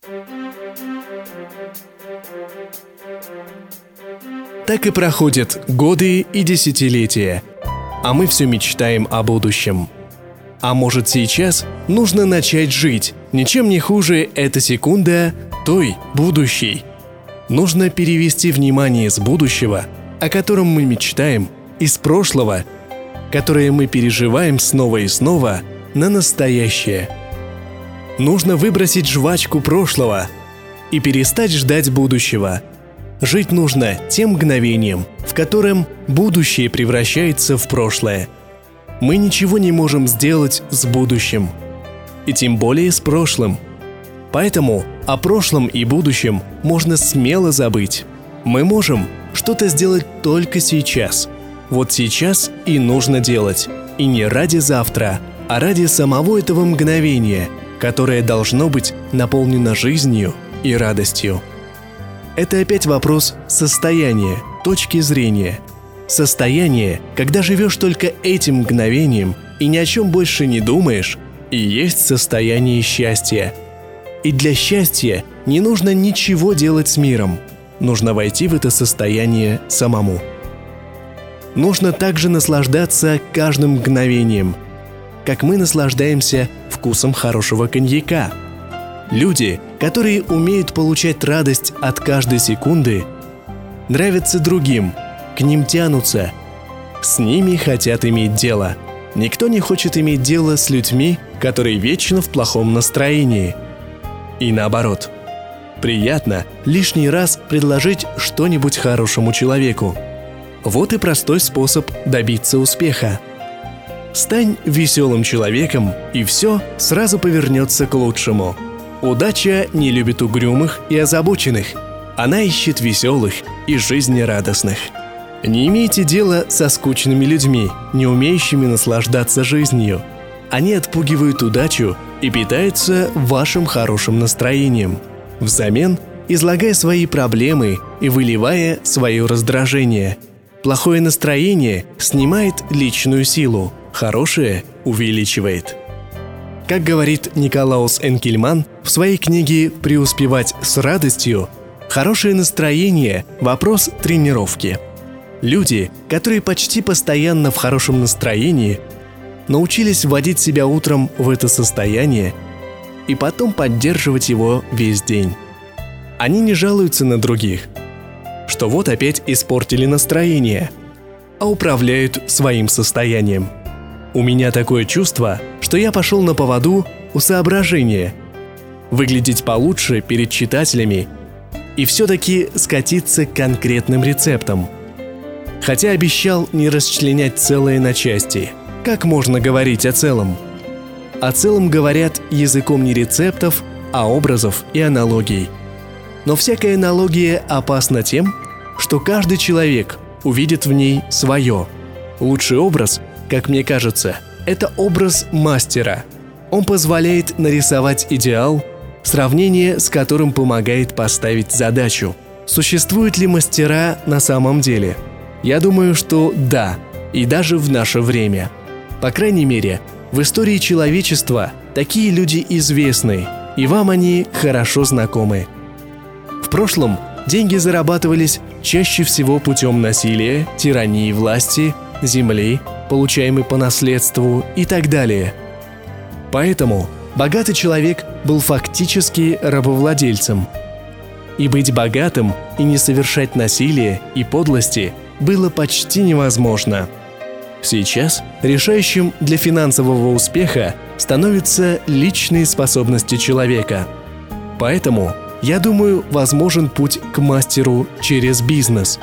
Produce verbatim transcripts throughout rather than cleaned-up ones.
Так и проходят годы и десятилетия, а мы все мечтаем о будущем. А может, сейчас нужно начать жить, ничем не хуже эта секунда той будущей. Нужно перевести внимание с будущего, о котором мы мечтаем, из прошлого, которое мы переживаем снова и снова, на настоящее. Нужно выбросить жвачку прошлого и перестать ждать будущего. Жить нужно тем мгновением, в котором будущее превращается в прошлое. Мы ничего не можем сделать с будущим, и тем более с прошлым. Поэтому о прошлом и будущем можно смело забыть. Мы можем что-то сделать только сейчас. Вот сейчас и нужно делать. И не ради завтра, а ради самого этого мгновения, которое должно быть наполнено жизнью и радостью. Это опять вопрос состояния, точки зрения. Состояние, когда живешь только этим мгновением и ни о чем больше не думаешь, и есть состояние счастья. И для счастья не нужно ничего делать с миром. Нужно войти в это состояние самому. Нужно также наслаждаться каждым мгновением, как мы наслаждаемся вкусом хорошего коньяка. Люди, которые умеют получать радость от каждой секунды, нравятся другим, к ним тянутся, с ними хотят иметь дело. Никто не хочет иметь дело с людьми, которые вечно в плохом настроении. И наоборот. Приятно лишний раз предложить что-нибудь хорошему человеку. Вот и простой способ добиться успеха. Стань веселым человеком, и все сразу повернется к лучшему. Удача не любит угрюмых и озабоченных. Она ищет веселых и жизнерадостных. Не имейте дела со скучными людьми, не умеющими наслаждаться жизнью. Они отпугивают удачу и питаются вашим хорошим настроением, взамен излагая свои проблемы и выливая свое раздражение. Плохое настроение снимает личную силу, хорошее увеличивает. Как говорит Николаус Энкельман в своей книге «Преуспевать с радостью», хорошее настроение – вопрос тренировки. Люди, которые почти постоянно в хорошем настроении, научились вводить себя утром в это состояние и потом поддерживать его весь день. Они не жалуются на других, что вот опять испортили настроение, а управляют своим состоянием. У меня такое чувство, что я пошел на поводу у соображения выглядеть получше перед читателями и все-таки скатиться к конкретным рецептам. Хотя обещал не расчленять целое на части. Как можно говорить о целом? О целом говорят языком не рецептов, а образов и аналогий. Но всякая аналогия опасна тем, что каждый человек увидит в ней свое. Лучший образ, как мне кажется, это образ мастера. Он позволяет нарисовать идеал, сравнение с которым помогает поставить задачу. Существуют ли мастера на самом деле? Я думаю, что да, и даже в наше время. По крайней мере, в истории человечества такие люди известны, и вам они хорошо знакомы. В прошлом деньги зарабатывались чаще всего путем насилия, тирании власти, земли, получаемой по наследству и так далее. Поэтому богатый человек был фактически рабовладельцем. И быть богатым и не совершать насилие и подлости было почти невозможно. Сейчас решающим для финансового успеха становятся личные способности человека. Поэтому, я думаю, возможен путь к мастеру через бизнес.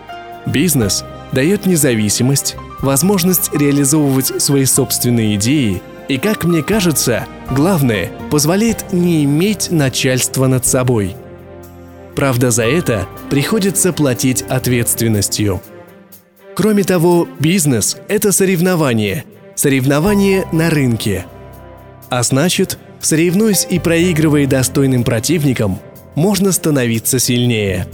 Бизнес дает независимость, возможность реализовывать свои собственные идеи и, как мне кажется, главное, позволяет не иметь начальства над собой. Правда, за это приходится платить ответственностью. Кроме того, бизнес – это соревнование. Соревнование на рынке. А значит, соревнуясь и проигрывая достойным противникам, можно становиться сильнее.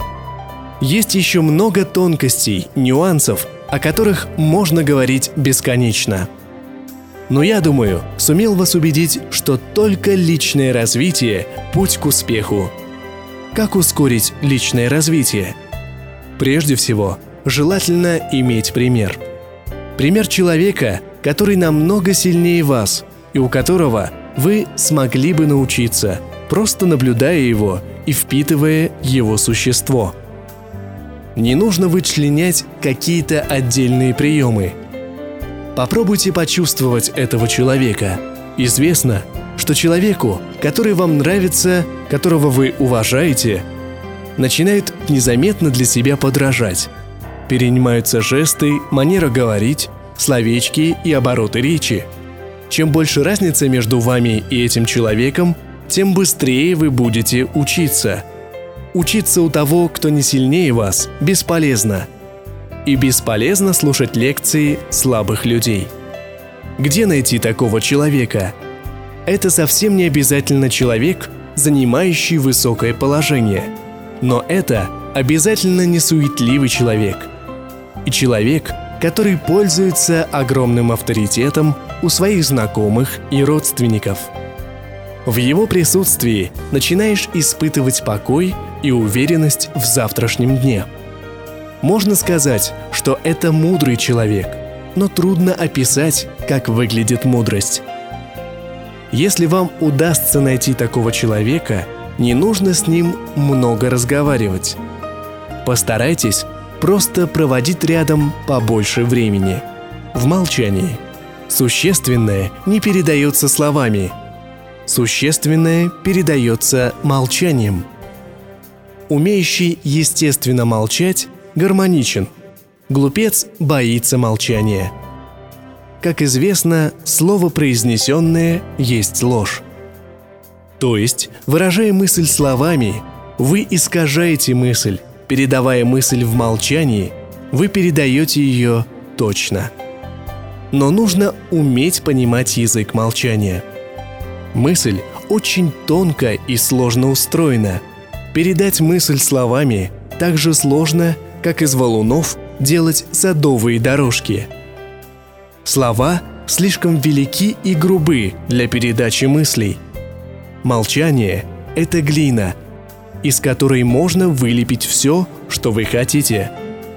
Есть еще много тонкостей, нюансов, о которых можно говорить бесконечно. Но я думаю, сумел вас убедить, что только личное развитие – путь к успеху. Как ускорить личное развитие? Прежде всего, желательно иметь пример. Пример человека, который намного сильнее вас и у которого вы смогли бы научиться, просто наблюдая его и впитывая его существо. Не нужно вычленять какие-то отдельные приемы. Попробуйте почувствовать этого человека. Известно, что человеку, который вам нравится, которого вы уважаете, начинают незаметно для себя подражать. Перенимаются жесты, манера говорить, словечки и обороты речи. Чем больше разница между вами и этим человеком, тем быстрее вы будете учиться. Учиться у того, кто не сильнее вас, бесполезно. И бесполезно слушать лекции слабых людей. Где найти такого человека? Это совсем не обязательно человек, занимающий высокое положение. Но это обязательно не суетливый человек. И человек, который пользуется огромным авторитетом у своих знакомых и родственников. В его присутствии начинаешь испытывать покой и уверенность в завтрашнем дне. Можно сказать, что это мудрый человек, но трудно описать, как выглядит мудрость. Если вам удастся найти такого человека, не нужно с ним много разговаривать. Постарайтесь просто проводить рядом побольше времени, в молчании. Существенное не передается словами. Существенное передается молчанием. Умеющий естественно молчать гармоничен. Глупец боится молчания. Как известно, слово произнесенное есть ложь. То есть, выражая мысль словами, вы искажаете мысль. Передавая мысль в молчании, вы передаете ее точно. Но нужно уметь понимать язык молчания. Мысль очень тонко и сложно устроена. Передать мысль словами так же сложно, как из валунов делать садовые дорожки. Слова слишком велики и грубы для передачи мыслей. Молчание – это глина, из которой можно вылепить все, что вы хотите.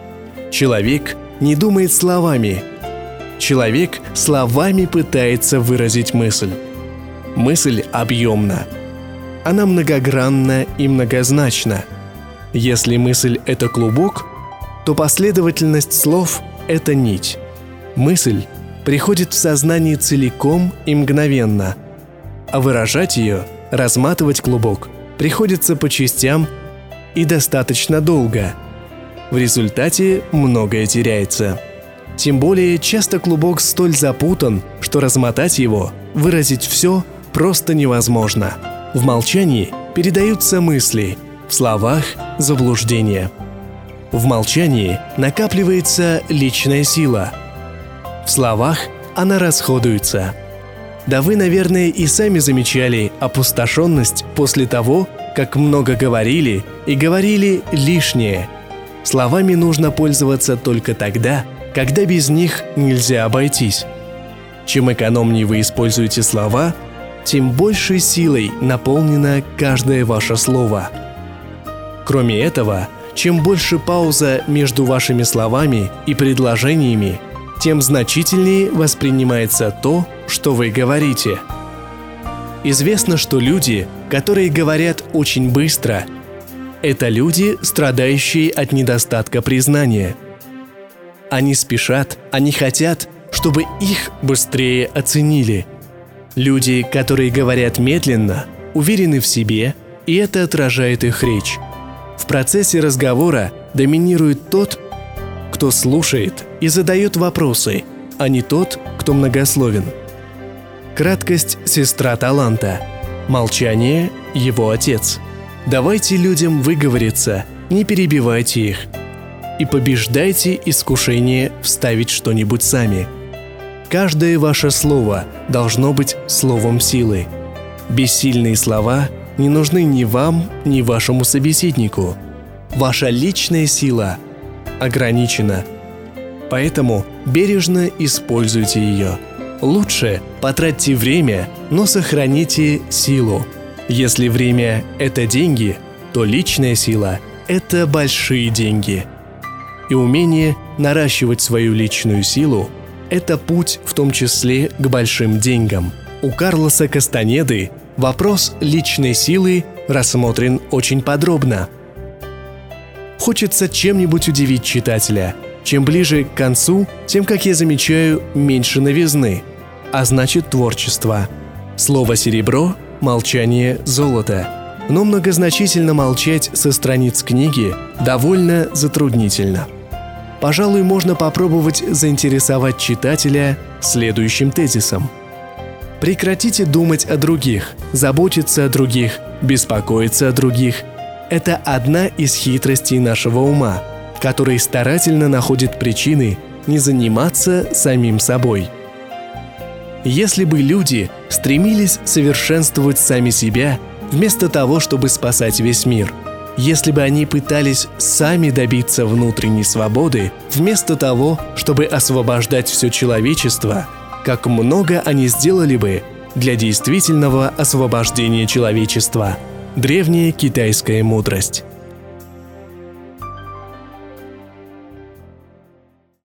Человек не думает словами. Человек словами пытается выразить мысль. Мысль объемна. Она многогранна и многозначна. Если мысль – это клубок, то последовательность слов – это нить. Мысль приходит в сознание целиком и мгновенно, а выражать ее, разматывать клубок, приходится по частям и достаточно долго. В результате многое теряется. Тем более часто клубок столь запутан, что размотать его, выразить все просто невозможно. В молчании передаются мысли, в словах – заблуждения. В молчании накапливается личная сила. В словах она расходуется. Да вы, наверное, и сами замечали опустошенность после того, как много говорили и говорили лишнее. Словами нужно пользоваться только тогда, когда без них нельзя обойтись. Чем экономнее вы используете слова, тем большей силой наполнено каждое ваше слово. Кроме этого, чем больше пауза между вашими словами и предложениями, тем значительнее воспринимается то, что вы говорите. Известно, что люди, которые говорят очень быстро, это люди, страдающие от недостатка признания. Они спешат, они хотят, чтобы их быстрее оценили. Люди, которые говорят медленно, уверены в себе, и это отражает их речь. В процессе разговора доминирует тот, кто слушает и задает вопросы, а не тот, кто многословен. Краткость – сестра таланта. Молчание – его отец. Давайте людям выговориться, не перебивайте их. И побеждайте искушение вставить что-нибудь сами. Каждое ваше слово должно быть словом силы. Бессильные слова не нужны ни вам, ни вашему собеседнику. Ваша личная сила ограничена. Поэтому бережно используйте ее. Лучше потратьте время, но сохраните силу. Если время – это деньги, то личная сила – это большие деньги. И умение наращивать свою личную силу – это путь в том числе к большим деньгам. У Карлоса Кастанеды вопрос личной силы рассмотрен очень подробно. Хочется чем-нибудь удивить читателя. Чем ближе к концу, тем, как я замечаю, меньше новизны, а значит творчество. Слово «серебро», молчание «золото». Но многозначительно молчать со страниц книги довольно затруднительно. Пожалуй, можно попробовать заинтересовать читателя следующим тезисом. Прекратите думать о других, заботиться о других, беспокоиться о других. Это одна из хитростей нашего ума, который старательно находит причины не заниматься самим собой. Если бы люди стремились совершенствовать сами себя, вместо того, чтобы спасать весь мир, если бы они пытались сами добиться внутренней свободы, вместо того, чтобы освобождать все человечество, как много они сделали бы для действительного освобождения человечества. Древняя китайская мудрость.